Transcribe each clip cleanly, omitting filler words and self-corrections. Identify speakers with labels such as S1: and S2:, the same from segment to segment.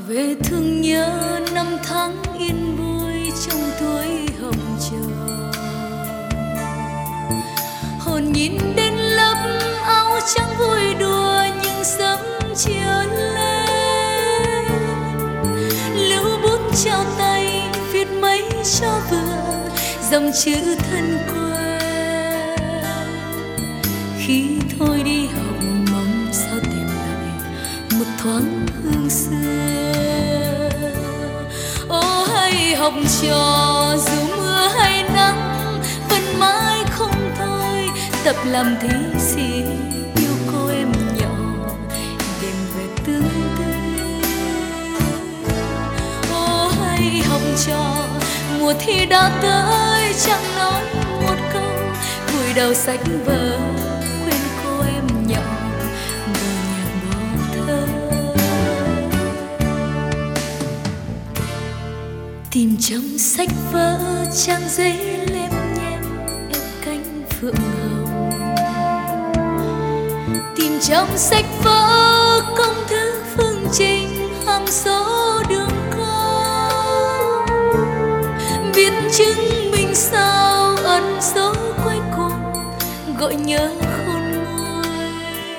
S1: về thương nhớ năm tháng yên vui trong tuổi học trò. Hồn nhìn đến lớp áo trắng vui đùa nhưng sớm chiều lên. Lưu bút trao tay viết mấy cho vừa dòng chữ thân quen. Khi thôi đi học mong sao tìm lại một thoáng hương xưa. Ô hay học trò dù mưa hay nắng vẫn mãi không thôi tập làm thí sĩ yêu cô em nhỏ đêm về tương tư. Ô hay học trò mùa thi đã tới chẳng nói một câu vùi đầu sách vở quên cô em nhỏ bờ nhạc bỏ thơ. Tìm trong sách vở trang giấy lem nhem ép cánh phượng hồng. Tìm trong sách vở công thức phương trình hàm số đường cong. Viết chứng minh sao ẩn số cuối cùng gọi nhớ khôn nguôi.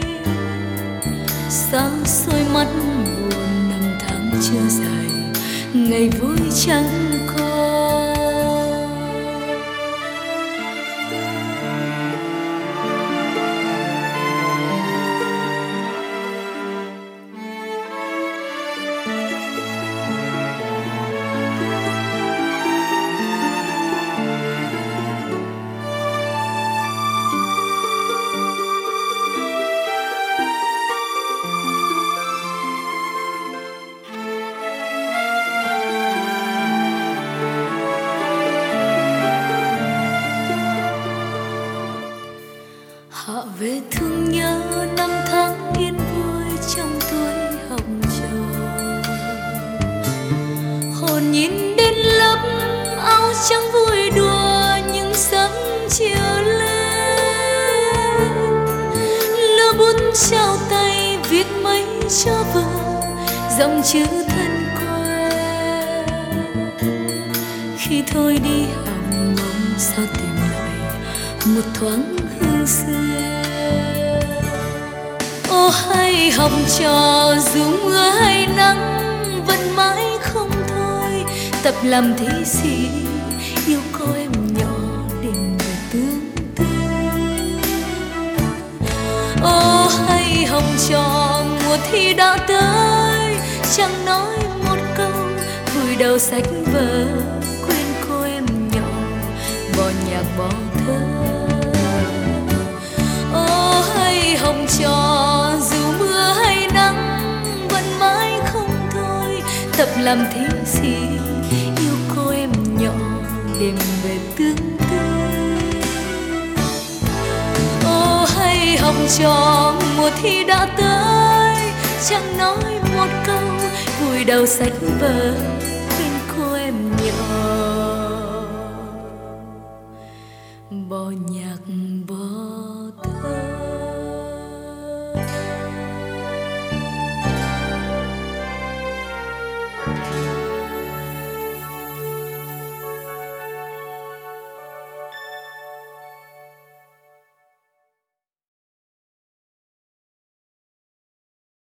S1: Sao xôi mắt buồn năm tháng chưa dài ngày vui chẳng còn. Hạ về thương nhớ năm tháng yên vui trong tuổi học trò. Hồn nhìn đến lớp áo trắng vui đùa nhưng sớm chiều lên. Lơ bút trao tay viết mấy cho vừa dòng chữ thân quen. Khi thôi đi học mong sao tìm lại một thoáng hương xưa. Ô hay học trò dù mưa hay nắng vẫn mãi không thôi tập làm thí sĩ yêu cô em nhỏ đêm về tương tư. Ô hay học trò mùa thi đã tới chẳng nói một câu vùi đầu sách vở quên cô em nhỏ bỏ nhạc bỏ thơ. Ô hay học trò dù mưa hay nắng vẫn mãi không thôi tập làm thí sĩ yêu cô em nhỏ đêm về tương tư. Ô hay học trò mùa thi đã tới chẳng nói một câu vùi đầu sách vở